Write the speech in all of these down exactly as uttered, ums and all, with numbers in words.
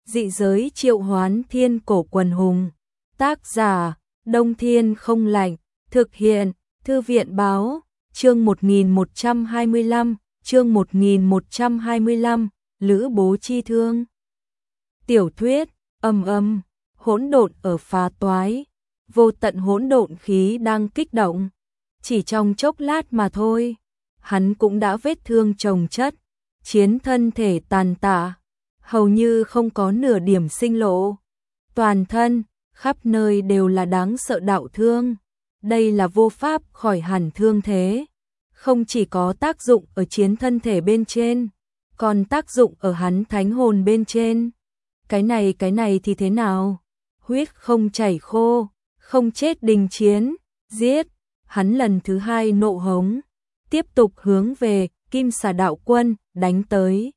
Dị giới triệu hoán thiên cổ quần hùng. Tác giả, Đông Thiên không lạnh. Thực hiện, Thư viện báo. Chương một nghìn một trăm hai mươi lăm, chương một nghìn một trăm hai mươi lăm, Lữ Bố chi thương. Tiểu thuyết, âm âm, hỗn độn ở phá toái. Vô tận hỗn độn khí đang kích động. Chỉ trong chốc lát mà thôi, hắn cũng đã vết thương chồng chất, chiến thân thể tàn tạ, hầu như không có nửa điểm sinh lộ. Toàn thân, khắp nơi đều là đáng sợ đạo thương. Đây là vô pháp khỏi hẳn thương thế. Không chỉ có tác dụng ở chiến thân thể bên trên, còn tác dụng ở hắn thánh hồn bên trên. Cái này cái này thì thế nào? Huyết không chảy khô, không chết đình chiến, giết. Hắn lần thứ hai nộ hống, tiếp tục hướng về Kim Xà đạo quân đánh tới.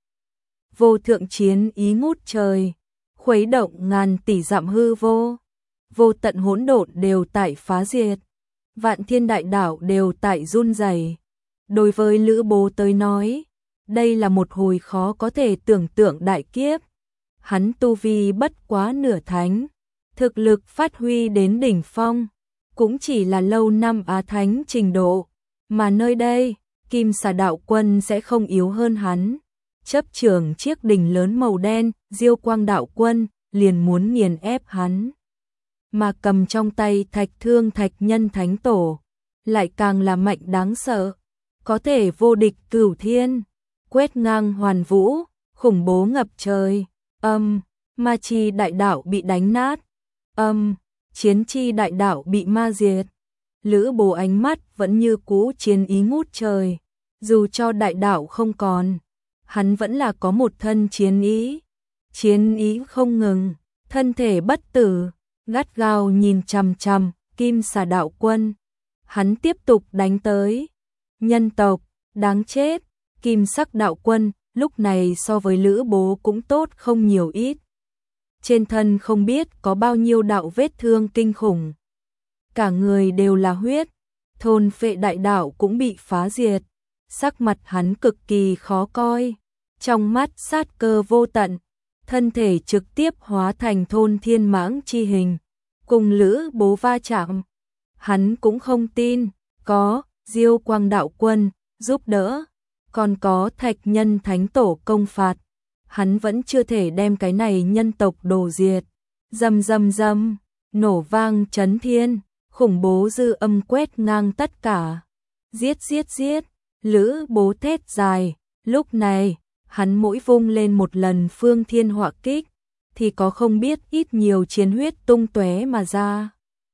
Vô thượng chiến ý ngút trời, khuấy động ngàn tỷ dặm hư vô. Vô tận hỗn độn đều tại phá diệt, vạn thiên đại đảo đều tại run rẩy. Đối với Lữ Bố tới nói, đây là một hồi khó có thể tưởng tượng đại kiếp. Hắn tu vi bất quá nửa thánh, thực lực phát huy đến đỉnh phong, cũng chỉ là lâu năm á thánh trình độ, mà nơi đây, Kim Xà đạo quân sẽ không yếu hơn hắn. Chấp trưởng chiếc đỉnh lớn màu đen, Diêu Quang đạo quân liền muốn nghiền ép hắn. Mà cầm trong tay Thạch Thương Thạch Nhân Thánh Tổ, lại càng là mạnh đáng sợ, có thể vô địch cửu thiên, quét ngang hoàn vũ, khủng bố ngập trời. Âm, ma chi đại đạo bị đánh nát. Âm, chiến chi đại đạo bị ma diệt. Lữ Bố ánh mắt vẫn như cũ chiến ý ngút trời, dù cho đại đạo không còn, hắn vẫn là có một thân chiến ý. Chiến ý không ngừng, thân thể bất tử, gắt gao nhìn chằm chằm Kim Xà đạo quân. Hắn tiếp tục đánh tới. Nhân tộc, đáng chết. Kim Sắc đạo quân lúc này so với Lữ Bố cũng tốt không nhiều ít. Trên thân không biết có bao nhiêu đạo vết thương kinh khủng. Cả người đều là huyết, thôn phệ đại đạo cũng bị phá diệt. Sắc mặt hắn cực kỳ khó coi, trong mắt sát cơ vô tận, thân thể trực tiếp hóa thành thôn thiên mãng chi hình, cùng Lữ Bố va chạm. Hắn cũng không tin, có Diêu Quang đạo quân giúp đỡ, còn có Thạch Nhân Thánh Tổ công phạt, hắn vẫn chưa thể đem cái này nhân tộc đồ diệt. Rầm rầm rầm, nổ vang chấn thiên, khủng bố dư âm quét ngang tất cả. Giết giết giết, Lữ Bố thét dài, lúc này, hắn mỗi vung lên một lần phương thiên họa kích, thì có không biết ít nhiều chiến huyết tung tóe mà ra.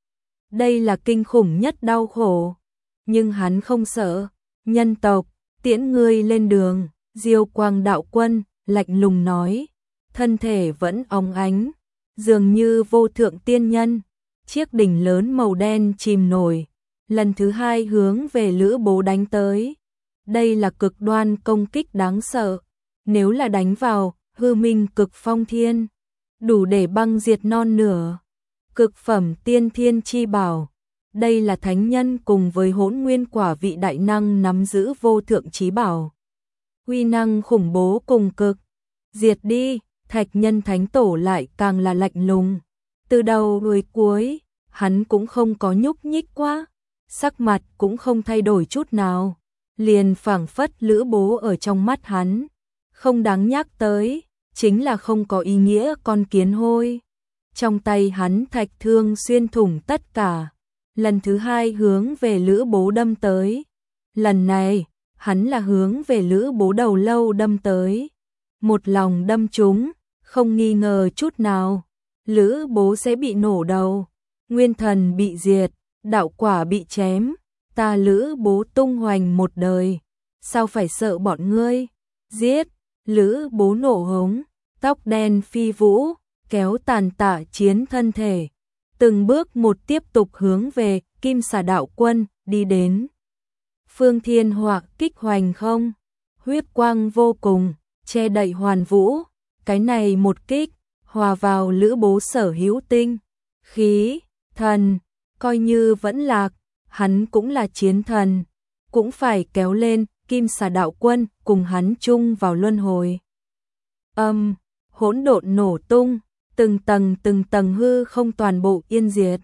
Đây là kinh khủng nhất đau khổ, nhưng hắn không sợ. Nhân tộc, tiễn ngươi lên đường. Diêu Quang đạo quân lạnh lùng nói, thân thể vẫn óng ánh, dường như vô thượng tiên nhân. Chiếc đỉnh lớn màu đen chìm nổi, lần thứ hai hướng về Lữ Bố đánh tới. Đây là cực đoan công kích đáng sợ, nếu là đánh vào hư minh cực phong thiên, đủ để băng diệt non nửa. Cực phẩm tiên thiên chi bảo, đây là thánh nhân cùng với hỗn nguyên quả vị đại năng nắm giữ vô thượng chí bảo. Uy năng khủng bố cùng cực. Diệt đi. Thạch Nhân Thánh Tổ lại càng là lạnh lùng. Từ đầu đến cuối, hắn cũng không có nhúc nhích quá, sắc mặt cũng không thay đổi chút nào, liền phảng phất Lữ Bố ở trong mắt hắn không đáng nhắc tới, chính là không có ý nghĩa con kiến hôi. Trong tay hắn thạch thương xuyên thủng tất cả, lần thứ hai hướng về Lữ Bố đâm tới. Lần này, hắn là hướng về Lữ Bố đầu lâu đâm tới. Một lòng đâm trúng, không nghi ngờ chút nào, Lữ Bố sẽ bị nổ đầu, nguyên thần bị diệt, đạo quả bị chém. Ta Lữ Bố tung hoành một đời, sao phải sợ bọn ngươi? Giết! Lữ Bố nổ hống, tóc đen phi vũ, kéo tàn tạ chiến thân thể, từng bước một tiếp tục hướng về Kim Xà đạo quân đi đến. Phương thiên họa kích hoành không, huyết quang vô cùng, che đậy hoàn vũ. Cái này một kích, hòa vào Lữ Bố sở hữu tinh, khí, thần, coi như vẫn lạc, hắn cũng là chiến thần, cũng phải kéo lên Kim Xà đạo quân cùng hắn chung vào luân hồi. Âm, hỗn độn nổ tung, từng tầng từng tầng hư không toàn bộ yên diệt.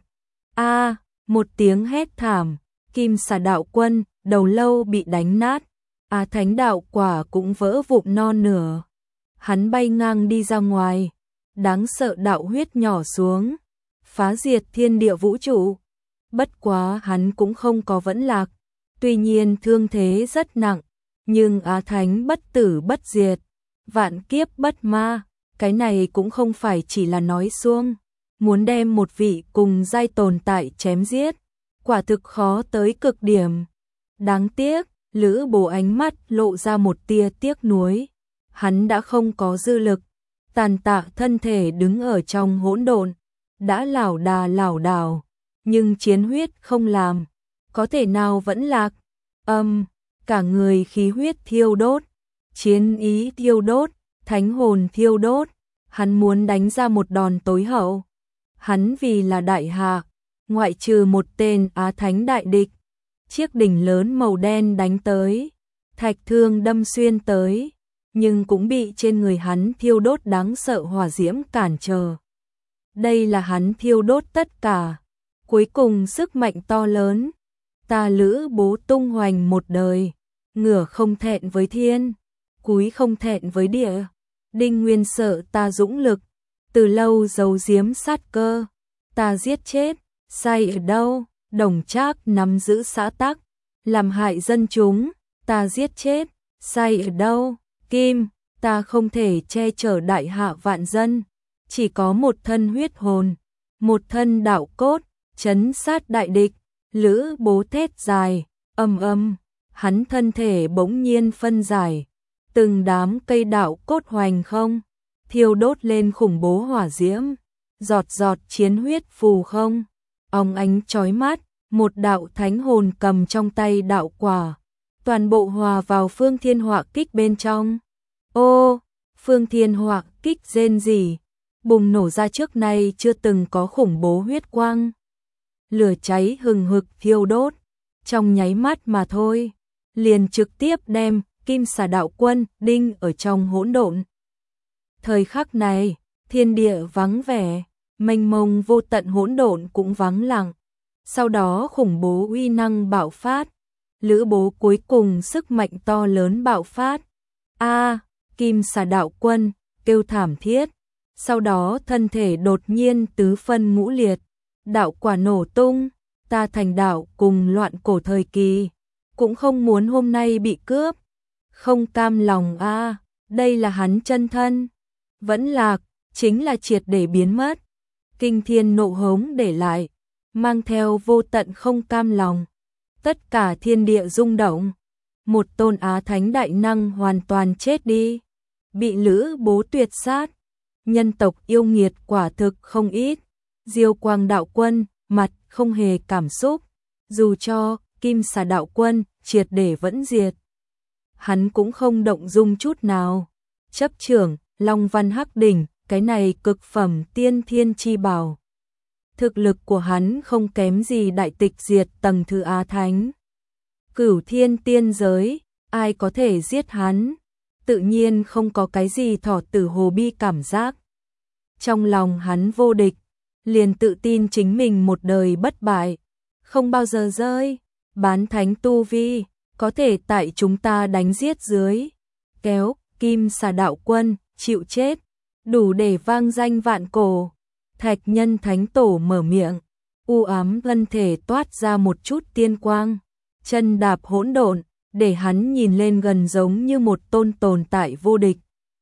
A, một tiếng hét thảm, Kim Xà đạo quân, đầu lâu bị đánh nát, Á Thánh đạo quả cũng vỡ vụn non nửa. Hắn bay ngang đi ra ngoài, đáng sợ đạo huyết nhỏ xuống, phá diệt thiên địa vũ trụ. Bất quá hắn cũng không có vẫn lạc, tuy nhiên thương thế rất nặng, nhưng Á Thánh bất tử bất diệt, vạn kiếp bất ma, cái này cũng không phải chỉ là nói suông, muốn đem một vị cùng giai tồn tại chém giết, quả thực khó tới cực điểm. Đáng tiếc, Lữ Bố ánh mắt lộ ra một tia tiếc nuối, hắn đã không có dư lực, tàn tạ thân thể đứng ở trong hỗn độn, đã lảo đà lảo đảo, nhưng chiến huyết không làm, có thể nào vẫn lạc. Âm, cả người khí huyết thiêu đốt, chiến ý thiêu đốt, thánh hồn thiêu đốt, hắn muốn đánh ra một đòn tối hậu. Hắn vì là đại hạ, ngoại trừ một tên Á Thánh đại địch, chiếc đỉnh lớn màu đen đánh tới, thạch thương đâm xuyên tới, nhưng cũng bị trên người hắn thiêu đốt đáng sợ hỏa diễm cản trở. Đây là hắn thiêu đốt tất cả, cuối cùng sức mạnh to lớn, ta Lữ Bố tung hoành một đời, ngửa không thẹn với thiên, cúi không thẹn với địa, Đinh Nguyên sợ ta dũng lực, từ lâu giấu giếm sát cơ, ta giết chết, sai ở đâu, Đồng Trác nắm giữ xã tắc, làm hại dân chúng, ta giết chết, sai ở đâu, Kim, ta không thể che chở đại hạ vạn dân, chỉ có một thân huyết hồn, một thân đạo cốt, trấn sát đại địch. Lữ Bố thét dài, ầm ầm, hắn thân thể bỗng nhiên phân giải, từng đám cây đạo cốt hoành không, thiêu đốt lên khủng bố hỏa diễm, giọt giọt chiến huyết phù không, óng ánh chói mắt, một đạo thánh hồn cầm trong tay đạo quả, toàn bộ hòa vào Phương Thiên Họa Kích bên trong. Ô, Phương Thiên Họa Kích rên rỉ, bùng nổ ra trước nay chưa từng có khủng bố huyết quang. Lửa cháy hừng hực thiêu đốt, trong nháy mắt mà thôi, liền trực tiếp đem Kim Xà đạo quân đinh ở trong hỗn độn. Thời khắc này, thiên địa vắng vẻ, mênh mông vô tận hỗn độn cũng vắng lặng. Sau đó khủng bố uy năng bạo phát, Lữ Bố cuối cùng sức mạnh to lớn bạo phát. A, Kim Xà đạo quân kêu thảm thiết, sau đó thân thể đột nhiên tứ phân ngũ liệt, đạo quả nổ tung, ta thành đạo cùng loạn cổ thời kỳ, cũng không muốn hôm nay bị cướp, không cam lòng a, đây là hắn chân thân, vẫn lạc, chính là triệt để biến mất. Kinh thiên nộ hống để lại, mang theo vô tận không cam lòng, tất cả thiên địa rung động, một tôn Á Thánh đại năng hoàn toàn chết đi, bị Lữ Bố tuyệt sát, nhân tộc yêu nghiệt quả thực không ít. Diêu Quang đạo quân mặt không hề cảm xúc, dù cho Kim Xà đạo quân triệt để vẫn diệt, hắn cũng không động dung chút nào. Chấp trưởng Long Văn Hắc Đỉnh, cái này cực phẩm tiên thiên chi bảo, thực lực của hắn không kém gì đại tịch diệt tầng thứ Á Thánh. Cửu thiên tiên giới, ai có thể giết hắn, tự nhiên không có cái gì thỏ tử hồ bi cảm giác. Trong lòng hắn vô địch, liền tự tin chính mình một đời bất bại, không bao giờ rơi, bán thánh tu vi, có thể tại chúng ta đánh giết dưới, kéo Kim Xà đạo quân, chịu chết, đủ để vang danh vạn cổ. Thạch Nhân Thánh Tổ mở miệng, u ám thân thể toát ra một chút tiên quang, chân đạp hỗn độn, để hắn nhìn lên gần giống như một tôn tồn tại vô địch.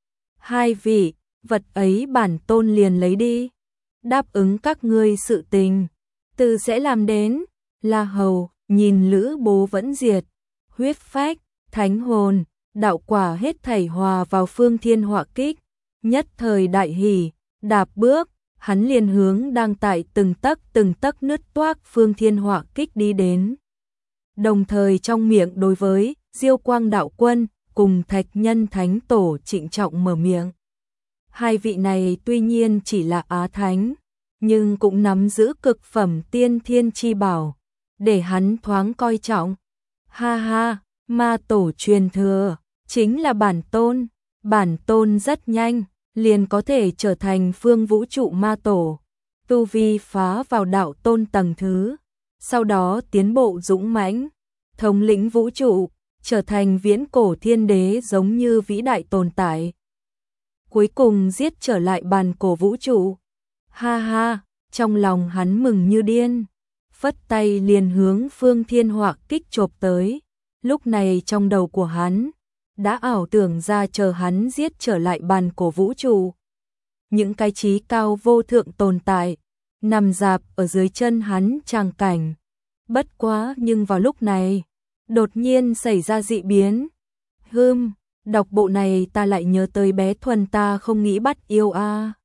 Hai vị, vật ấy bản tôn liền lấy đi, đáp ứng các ngươi sự tình, từ sẽ làm đến. La Hầu nhìn Lữ Bố vẫn diệt, huyết phách, thánh hồn, đạo quả hết thảy hòa vào Phương Thiên Họa Kích, nhất thời đại hỉ, đạp bước, hắn liền hướng đang tại từng tấc từng tấc nứt toác Phương Thiên Họa Kích đi đến. Đồng thời trong miệng đối với Diêu Quang đạo quân cùng Thạch Nhân Thánh Tổ trịnh trọng mở miệng. Hai vị này tuy nhiên chỉ là Á Thánh, nhưng cũng nắm giữ cực phẩm tiên thiên chi bảo, để hắn thoáng coi trọng. Ha ha, ma tổ truyền thừa, chính là bản tôn, bản tôn rất nhanh, liền có thể trở thành phương vũ trụ ma tổ, tu vi phá vào đạo tôn tầng thứ, sau đó tiến bộ dũng mãnh, thống lĩnh vũ trụ, trở thành viễn cổ thiên đế giống như vĩ đại tồn tại. Cuối cùng giết trở lại bàn cổ vũ trụ. Ha ha, trong lòng hắn mừng như điên, phất tay liền hướng Phương Thiên Họa kích chộp tới. Lúc này trong đầu của hắn đã ảo tưởng ra chờ hắn giết trở lại bàn cổ vũ trụ, những cái trí cao vô thượng tồn tại nằm dạp ở dưới chân hắn tràng cảnh. Bất quá nhưng vào lúc này, đột nhiên xảy ra dị biến. Hừm, đọc bộ này ta lại nhớ tới bé Thuần ta không nghĩ bắt yêu a.